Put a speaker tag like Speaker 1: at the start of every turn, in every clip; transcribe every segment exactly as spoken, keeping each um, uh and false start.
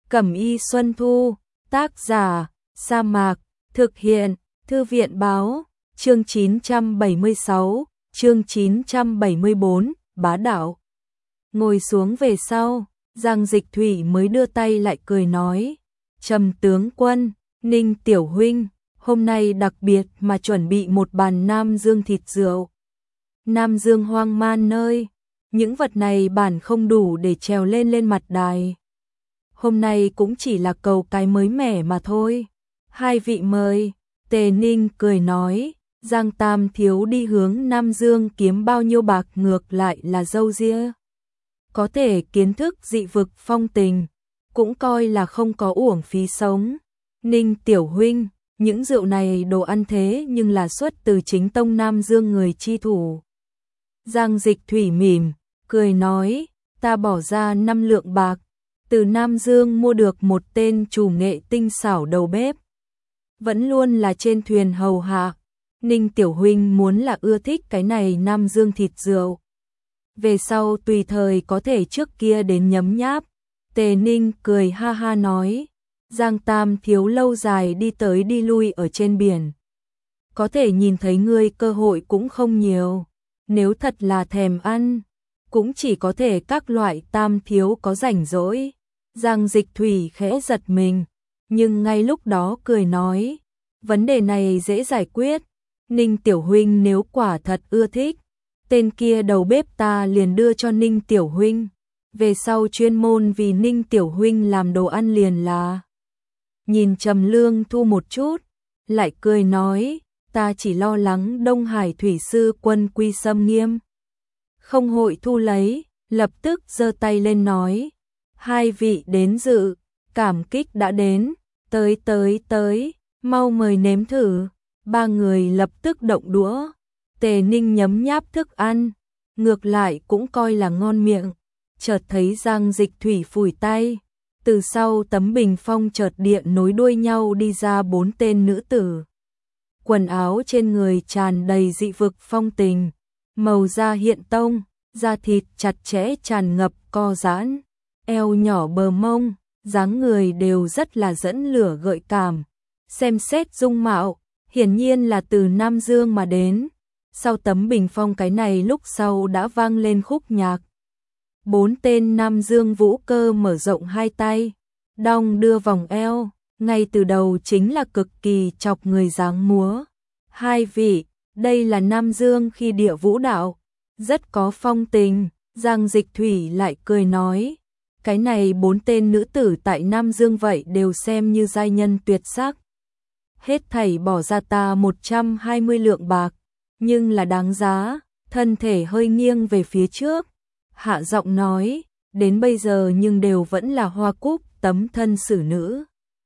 Speaker 1: Cẩm y Xuân Thu, tác giả, Sa Mạc, thực hiện, Thư viện báo, chương chín trăm bảy mươi sáu, chương chín trăm bảy mươi bốn, bá đạo. Ngồi xuống về sau, Giang Dịch Thủy mới đưa tay lại cười nói, Trầm tướng quân, Ninh tiểu huynh, hôm nay đặc biệt mà chuẩn bị một bàn Nam Dương thịt rượu. Nam Dương hoang man nơi, những vật này bản không đủ để trèo lên lên mặt đài. Hôm nay cũng chỉ là cầu cái mới mẻ mà thôi. Hai vị mời. Tề Ninh cười nói, Giang Tam thiếu đi hướng Nam Dương kiếm bao nhiêu bạc ngược lại là dâu ria. Có thể kiến thức dị vực phong tình, cũng coi là không có uổng phí sống. Ninh tiểu huynh, những rượu này đồ ăn thế nhưng là xuất từ chính tông Nam Dương người chi thủ. Giang Dịch Thủy mỉm, cười nói, ta bỏ ra năm lượng bạc, từ Nam Dương mua được một tên chủ nghệ tinh xảo đầu bếp. Vẫn luôn là trên thuyền hầu hạ. Ninh tiểu huynh muốn là ưa thích cái này Nam Dương thịt rượu. Về sau tùy thời có thể trước kia đến nhấm nháp. Tề Ninh cười ha ha nói, Giang Tam thiếu lâu dài đi tới đi lui ở trên biển. Có thể nhìn thấy ngươi cơ hội cũng không nhiều. Nếu thật là thèm ăn, cũng chỉ có thể các loại Tam thiếu có rảnh rỗi. Giang Dịch Thủy khẽ giật mình, nhưng ngay lúc đó cười nói, vấn đề này dễ giải quyết. Ninh tiểu huynh nếu quả thật ưa thích, tên kia đầu bếp ta liền đưa cho Ninh tiểu huynh. Về sau chuyên môn vì Ninh tiểu huynh làm đồ ăn liền là. Nhìn Trầm Lương Thu một chút, lại cười nói, ta chỉ lo lắng Đông Hải thủy sư quân quy xâm nghiêm, không hội thu lấy. Lập tức giơ tay lên nói, hai vị đến dự, cảm kích đã đến, tới tới tới, mau mời nếm thử. Ba người lập tức động đũa. Tề Ninh nhấm nháp thức ăn, ngược lại cũng coi là ngon miệng. Chợt thấy Giang Dịch Thủy phủi tay, từ sau tấm bình phong chợt điện nối đuôi nhau đi ra bốn tên nữ tử. Quần áo trên người tràn đầy dị vực phong tình, màu da hiện tông, da thịt chặt chẽ tràn ngập co giãn, eo nhỏ bờ mông, dáng người đều rất là dẫn lửa gợi cảm. Xem xét dung mạo, hiển nhiên là từ Nam Dương mà đến. Sau tấm bình phong cái này lúc sau đã vang lên khúc nhạc. Bốn tên Nam Dương vũ cơ mở rộng hai tay, đong đưa vòng eo, ngay từ đầu chính là cực kỳ chọc người dáng múa. Hai vị, đây là Nam Dương khi địa vũ đạo, rất có phong tình. Giang Dịch Thủy lại cười nói, cái này bốn tên nữ tử tại Nam Dương vậy đều xem như giai nhân tuyệt sắc. Hết thảy bỏ ra ta một trăm hai mươi lượng bạc, nhưng là đáng giá. Thân thể hơi nghiêng về phía trước, hạ giọng nói, đến bây giờ nhưng đều vẫn là hoa cúc tấm thân xử nữ.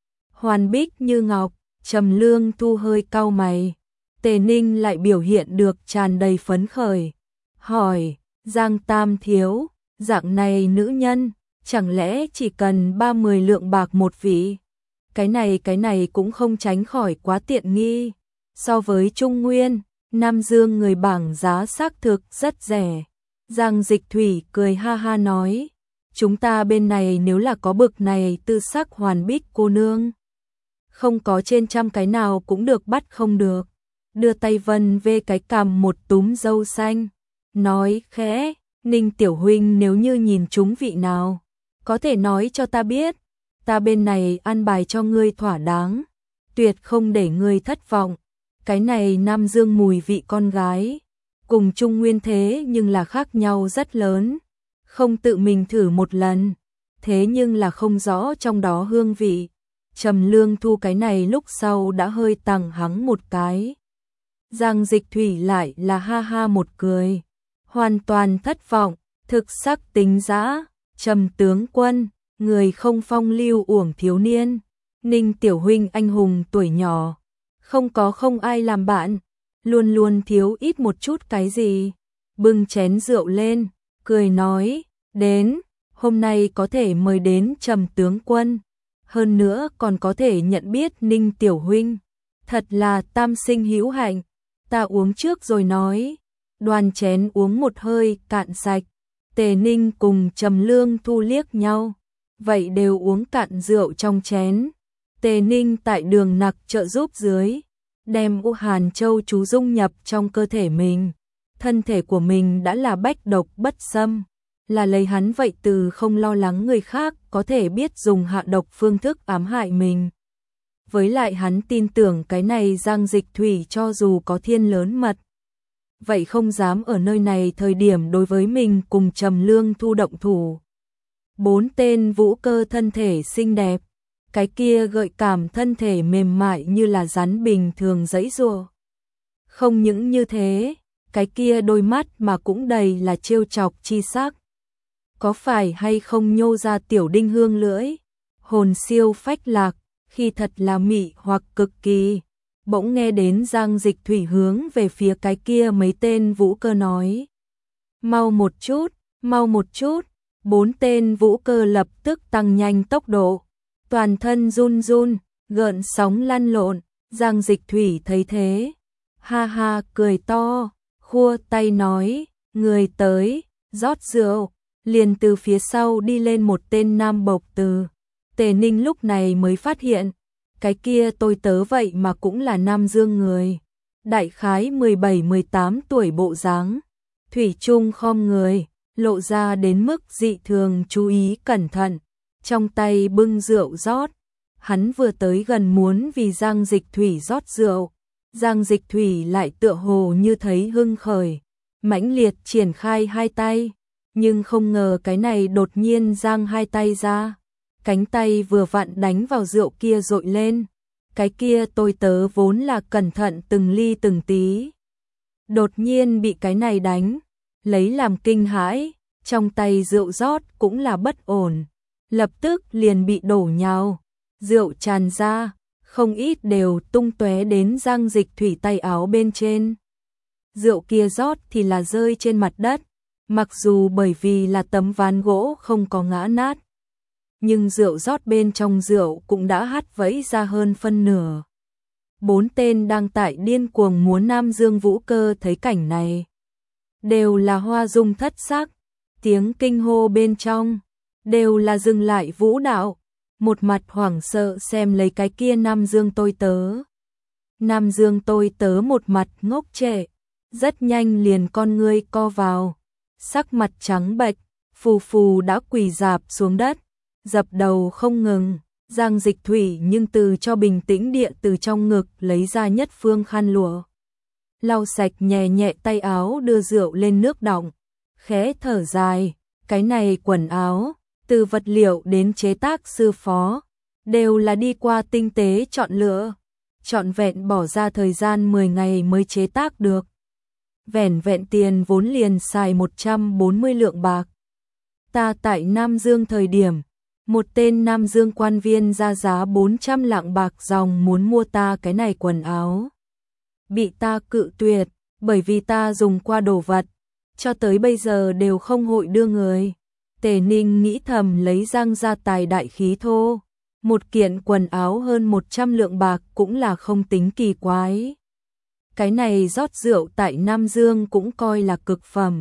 Speaker 1: Hoàn bích như ngọc. Trầm Lương Thu hơi cau mày. Tề Ninh lại biểu hiện được tràn đầy phấn khởi, hỏi, Giang Tam thiếu, dạng này nữ nhân, chẳng lẽ chỉ cần ba mươi lượng bạc một vị? Cái này cái này cũng không tránh khỏi quá tiện nghi. So với Trung Nguyên, Nam Dương người bảng giá xác thực rất rẻ. Giang Dịch Thủy cười ha ha nói, chúng ta bên này nếu là có bực này tư sắc hoàn bích cô nương, không có trên trăm cái nào cũng được bắt không được. Đưa tay vân về cái cằm một túm dâu xanh, nói khẽ, Ninh tiểu huynh nếu như nhìn chúng vị nào, có thể nói cho ta biết, ta bên này ăn bài cho ngươi thỏa đáng, tuyệt không để ngươi thất vọng. Cái này Nam Dương mùi vị con gái, cùng Trung Nguyên thế nhưng là khác nhau rất lớn, không tự mình thử một lần, thế nhưng là không rõ trong đó hương vị. Trầm Lương Thu cái này lúc sau đã hơi tằng hắng một cái. Giang Dịch Thủy lại là ha ha một cười, hoàn toàn thất vọng, thực sắc tính dã. Trầm tướng quân, người không phong lưu uổng thiếu niên, Ninh tiểu huynh anh hùng tuổi nhỏ, không có không ai làm bạn, luôn luôn thiếu ít một chút cái gì. Bưng chén rượu lên, cười nói, đến, hôm nay có thể mời đến Trầm tướng quân, hơn nữa còn có thể nhận biết Ninh tiểu huynh, thật là tam sinh hữu hạnh. Ta uống trước rồi nói. Đoan chén uống một hơi cạn sạch. Tề Ninh cùng Trầm Lương Thu liếc nhau, vậy đều uống cạn rượu trong chén. Tề Ninh tại đường nặc trợ giúp dưới, đem U Hàn Châu chú dung nhập trong cơ thể mình. Thân thể của mình đã là bách độc bất xâm, là lấy hắn vậy từ không lo lắng người khác có thể biết dùng hạ độc phương thức ám hại mình. Với lại hắn tin tưởng cái này Giang Dịch Thủy cho dù có thiên lớn mật, vậy không dám ở nơi này thời điểm đối với mình cùng Trầm Lương Thu động thủ. Bốn tên vũ cơ thân thể xinh đẹp, cái kia gợi cảm thân thể mềm mại như là rắn bình thường giãy giụa. Không những như thế, cái kia đôi mắt mà cũng đầy là trêu chọc chi sắc. Có phải hay không nhô ra tiểu đinh hương lưỡi, hồn siêu phách lạc, khi thật là mị hoặc cực kỳ. Bỗng nghe đến Giang Dịch Thủy hướng về phía cái kia mấy tên vũ cơ nói. Mau một chút, mau một chút, bốn tên vũ cơ lập tức tăng nhanh tốc độ. Toàn thân run run, gợn sóng lăn lộn, Giang Dịch Thủy thấy thế. Ha ha cười to, khua tay nói, người tới, rót rượu, liền từ phía sau đi lên một tên nam bộc từ. Tề Ninh lúc này mới phát hiện, cái kia tôi tớ vậy mà cũng là Nam Dương người. Đại khái mười bảy mười tám tuổi bộ dáng, thủy chung khom người, lộ ra đến mức dị thường chú ý cẩn thận, trong tay bưng rượu rót. Hắn vừa tới gần muốn vì Giang Dịch Thủy rót rượu, Giang Dịch Thủy lại tựa hồ như thấy hưng khởi, mãnh liệt triển khai hai tay, nhưng không ngờ cái này đột nhiên giang hai tay ra, cánh tay vừa vặn đánh vào rượu kia dội lên. Cái kia tôi tớ vốn là cẩn thận từng ly từng tí, đột nhiên bị cái này đánh, lấy làm kinh hãi, trong tay rượu rót cũng là bất ổn, lập tức liền bị đổ nhào, rượu tràn ra, không ít đều tung tóe đến Giang Dịch Thủy tay áo bên trên. Rượu kia rót thì là rơi trên mặt đất, mặc dù bởi vì là tấm ván gỗ không có ngã nát, nhưng rượu rót bên trong rượu cũng đã hắt vẫy ra hơn phân nửa. Bốn tên đang tại điên cuồng múa Nam Dương vũ cơ thấy cảnh này, đều là hoa dung thất sắc, tiếng kinh hô bên trong, đều là dừng lại vũ đạo, một mặt hoảng sợ xem lấy cái kia Nam Dương tôi tớ. Nam Dương tôi tớ một mặt ngốc trệ, rất nhanh liền con ngươi co vào, sắc mặt trắng bệch, phù phù đã quỳ rạp xuống đất, dập đầu không ngừng. Giang Dịch Thủy nhưng từ cho bình tĩnh địa từ trong ngực lấy ra nhất phương khăn lụa, lau sạch nhẹ nhẹ tay áo, đưa rượu lên nước đọng, khẽ thở dài, cái này quần áo, từ vật liệu đến chế tác sư phó, đều là đi qua tinh tế chọn lựa, trọn vẹn bỏ ra thời gian mười ngày mới chế tác được. Vẻn vẹn tiền vốn liền xài một trăm bốn mươi lượng bạc. Ta tại Nam Dương thời điểm, một tên Nam Dương quan viên ra giá bốn trăm lạng bạc dòng muốn mua ta cái này quần áo. Bị ta cự tuyệt, bởi vì ta dùng qua đồ vật, cho tới bây giờ đều không hội đưa người. Tề Ninh nghĩ thầm lấy Giang gia tài đại khí thô, một kiện quần áo hơn một trăm lượng bạc cũng là không tính kỳ quái. Cái này rót rượu tại Nam Dương cũng coi là cực phẩm.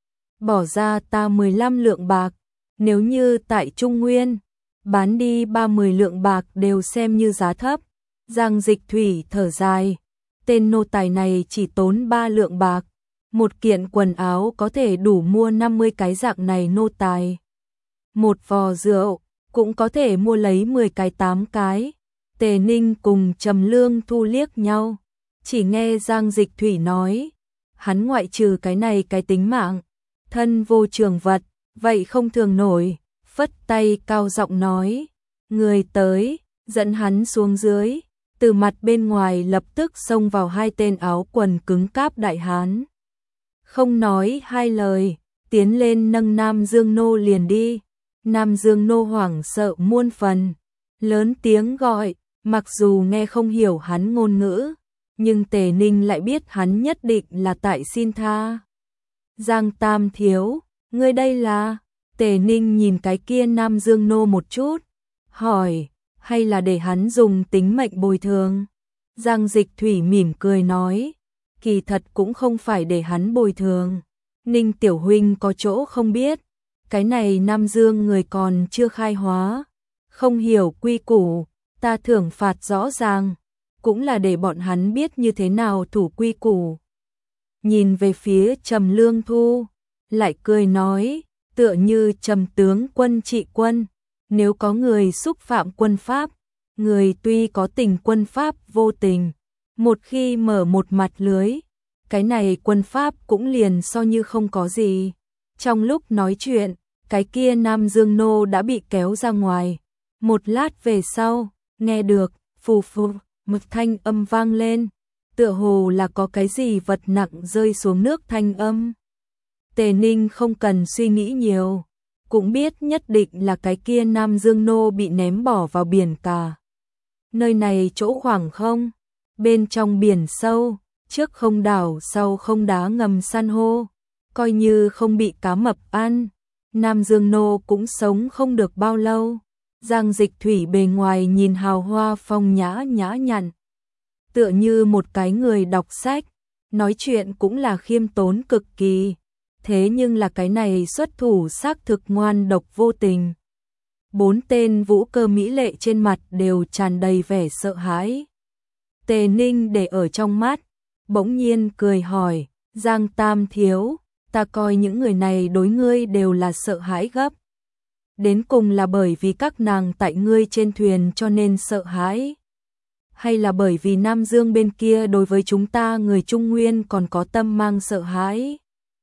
Speaker 1: Bỏ ra ta mười lăm lượng bạc, nếu như tại Trung Nguyên, bán đi ba mươi lượng bạc đều xem như giá thấp. Giang Dịch Thủy thở dài, tên nô tài này chỉ tốn ba lượng bạc, một kiện quần áo có thể đủ mua năm mươi cái dạng này nô tài. Một vò rượu cũng có thể mua lấy mười cái tám cái. Tề Ninh cùng Trầm Lương Thu liếc nhau, chỉ nghe Giang Dịch Thủy nói, hắn ngoại trừ cái này cái tính mạng, thân vô trường vật, vậy không thường nổi, phất tay cao giọng nói, người tới, dẫn hắn xuống dưới. Từ mặt bên ngoài lập tức xông vào hai tên áo quần cứng cáp đại hán. Không nói hai lời, tiến lên nâng Nam Dương nô liền đi. Nam Dương nô hoảng sợ muôn phần, lớn tiếng gọi, mặc dù nghe không hiểu hắn ngôn ngữ, nhưng Tề Ninh lại biết hắn nhất định là tại xin tha. Giang Tam thiếu, ngươi đây là? Tề Ninh nhìn cái kia Nam Dương nô một chút, hỏi, hay là để hắn dùng tính mệnh bồi thường? Giang Dịch Thủy mỉm cười nói, kỳ thật cũng không phải để hắn bồi thường. Ninh tiểu huynh có chỗ không biết, cái này Nam Dương người còn chưa khai hóa, không hiểu quy củ, ta thưởng phạt rõ ràng, cũng là để bọn hắn biết như thế nào thủ quy củ. Nhìn về phía Trầm Lương Thu, lại cười nói, tựa như Trầm tướng quân trị quân, nếu có người xúc phạm quân pháp, người tuy có tình quân pháp vô tình, một khi mở một mặt lưới, cái này quân pháp cũng liền so như không có gì. Trong lúc nói chuyện, cái kia Nam Dương nô đã bị kéo ra ngoài. Một lát về sau, nghe được, phù phù, một thanh âm vang lên, tựa hồ là có cái gì vật nặng rơi xuống nước thanh âm. Tề Ninh không cần suy nghĩ nhiều, cũng biết nhất định là cái kia Nam Dương nô bị ném bỏ vào biển cả. Nơi này chỗ khoảng không, bên trong biển sâu, trước không đảo sau không đá ngầm san hô, coi như không bị cá mập ăn, Nam Dương nô cũng sống không được bao lâu. Giang Dịch Thủy bề ngoài nhìn hào hoa phong nhã nhã nhặn, tựa như một cái người đọc sách, nói chuyện cũng là khiêm tốn cực kỳ, thế nhưng là cái này xuất thủ xác thực ngoan độc vô tình. Bốn tên vũ cơ mỹ lệ trên mặt đều tràn đầy vẻ sợ hãi. Tề Ninh để ở trong mắt, bỗng nhiên cười hỏi, Giang Tam thiếu, ta coi những người này đối ngươi đều là sợ hãi gấp. Đến cùng là bởi vì các nàng tại ngươi trên thuyền cho nên sợ hãi? Hay là bởi vì Nam Dương bên kia đối với chúng ta người Trung Nguyên còn có tâm mang sợ hãi?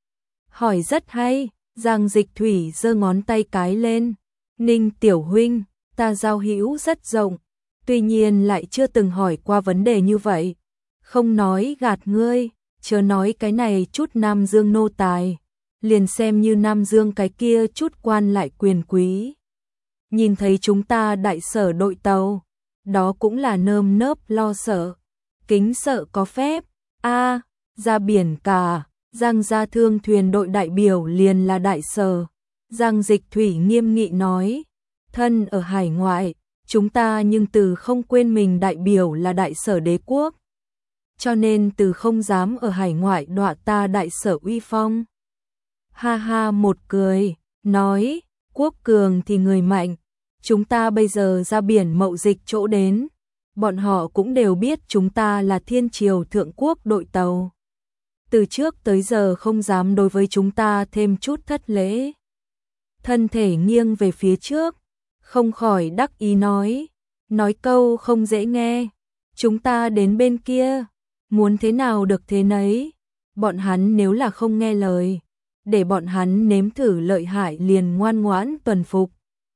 Speaker 1: Hỏi rất hay, Giang Dịch Thủy giơ ngón tay cái lên. Ninh tiểu huynh, ta giao hữu rất rộng, tuy nhiên lại chưa từng hỏi qua vấn đề như vậy. Không nói gạt ngươi, chớ nói cái này chút Nam Dương nô tài, liền xem như Nam Dương cái kia chút quan lại quyền quý. Nhìn thấy chúng ta đại sở đội tàu, đó cũng là nơm nớp lo sợ, kính sợ có phép. A, ra biển cả, Giang gia thương thuyền đội đại biểu liền là đại sở. Giang Dịch Thủy nghiêm nghị nói, thân ở hải ngoại, chúng ta nhưng từ không quên mình đại biểu là đại sở đế quốc. Cho nên từ không dám ở hải ngoại đọa ta đại sở uy phong. Ha ha một cười, nói, quốc cường thì người mạnh, chúng ta bây giờ ra biển mậu dịch chỗ đến, bọn họ cũng đều biết chúng ta là thiên triều thượng quốc đội tàu. Từ trước tới giờ không dám đối với chúng ta thêm chút thất lễ. Thân thể nghiêng về phía trước, không khỏi đắc ý nói, nói câu không dễ nghe, chúng ta đến bên kia, muốn thế nào được thế nấy, bọn hắn nếu là không nghe lời, để bọn hắn nếm thử lợi hại liền ngoan ngoãn tuần phục.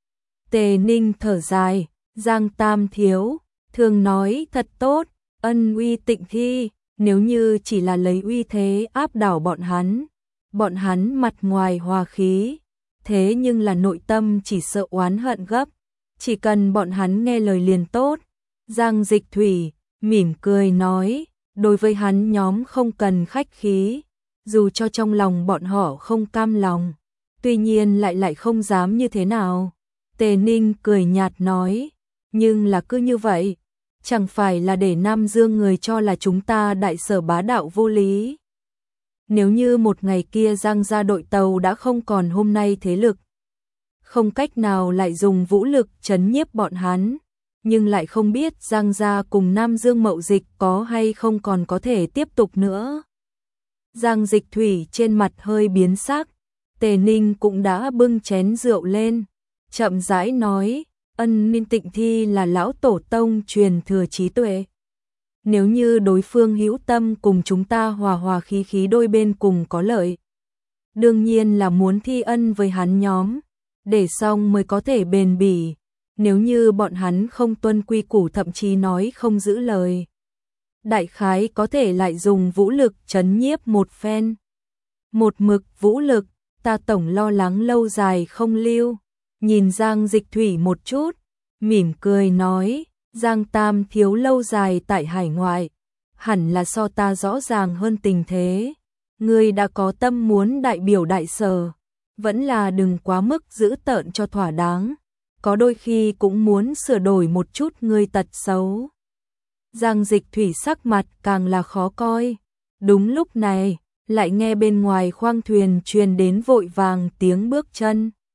Speaker 1: Tề Ninh thở dài, Giang Tam thiếu, thường nói thật tốt, ân uy tịnh thi, nếu như chỉ là lấy uy thế áp đảo bọn hắn, bọn hắn mặt ngoài hòa khí, thế nhưng là nội tâm chỉ sợ oán hận gấp, chỉ cần bọn hắn nghe lời liền tốt. Giang Dịch Thủy mỉm cười nói, đối với hắn nhóm không cần khách khí, dù cho trong lòng bọn họ không cam lòng, tuy nhiên lại lại không dám như thế nào. Tề Ninh cười nhạt nói, nhưng là cứ như vậy, chẳng phải là để Nam Dương người cho là chúng ta đại sở bá đạo vô lý. Nếu như một ngày kia Giang gia đội tàu đã không còn hôm nay thế lực, không cách nào lại dùng vũ lực trấn nhiếp bọn hắn, nhưng lại không biết Giang gia cùng Nam Dương mậu dịch có hay không còn có thể tiếp tục nữa. Giang Dịch Thủy trên mặt hơi biến sắc, Tề Ninh cũng đã bưng chén rượu lên, chậm rãi nói, ân minh tịnh thi là lão tổ tông truyền thừa trí tuệ. Nếu như đối phương hữu tâm cùng chúng ta hòa hòa khí khí đôi bên cùng có lợi, đương nhiên là muốn thi ân với hắn nhóm, để xong mới có thể bền bỉ. Nếu như bọn hắn không tuân quy củ thậm chí nói không giữ lời, đại khái có thể lại dùng vũ lực trấn nhiếp một phen. Một mực vũ lực, ta tổng lo lắng lâu dài không lưu. Nhìn Giang Dịch Thủy một chút, mỉm cười nói, Giang Tam thiếu lâu dài tại hải ngoại, hẳn là so ta rõ ràng hơn tình thế. Ngươi đã có tâm muốn đại biểu đại sở, vẫn là đừng quá mức giữ tợn cho thỏa đáng, có đôi khi cũng muốn sửa đổi một chút ngươi tật xấu. Giang Dịch Thủy sắc mặt càng là khó coi. Đúng lúc này, lại nghe bên ngoài khoang thuyền truyền đến vội vàng tiếng bước chân.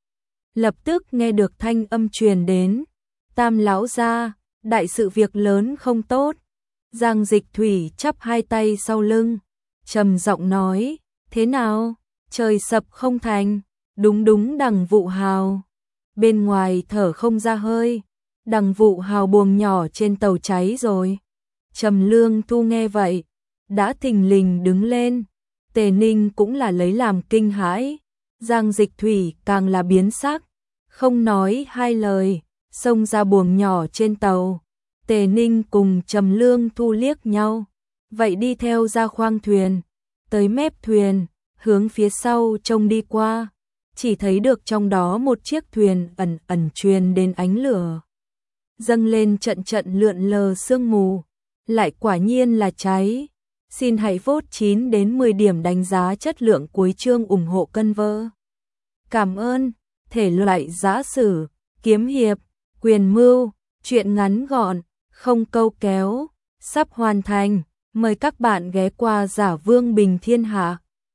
Speaker 1: lập tức nghe được thanh âm truyền đến. Tam lão gia, đại sự việc lớn không tốt. Giang Dịch Thủy chắp hai tay sau lưng, trầm giọng nói, thế nào, trời sập không thành, đúng đúng Đằng Vụ Hào. Bên ngoài thở không ra hơi, Đằng Vụ Hào buồng nhỏ trên tàu cháy rồi. Trầm Lương Thu nghe vậy, đã thình lình đứng lên, Tề Ninh cũng là lấy làm kinh hãi, Giang Dịch Thủy càng là biến sắc, không nói hai lời, xông ra buồng nhỏ trên tàu. Tề Ninh cùng Trầm Lương Thu liếc nhau, vậy đi theo ra khoang thuyền, tới mép thuyền, hướng phía sau trông đi qua, chỉ thấy được trong đó một chiếc thuyền ẩn ẩn truyền đến ánh lửa. Dâng lên trận trận lượn lờ sương mù, lại quả nhiên là cháy. Xin hãy vote chín đến mười điểm đánh giá chất lượng cuối chương ủng hộ cân vơ. Cảm ơn, thể loại giã sử, kiếm hiệp, quyền mưu, truyện ngắn gọn, không câu kéo, sắp hoàn thành. Mời các bạn ghé qua Giả Vương Bình Thiên Hạ.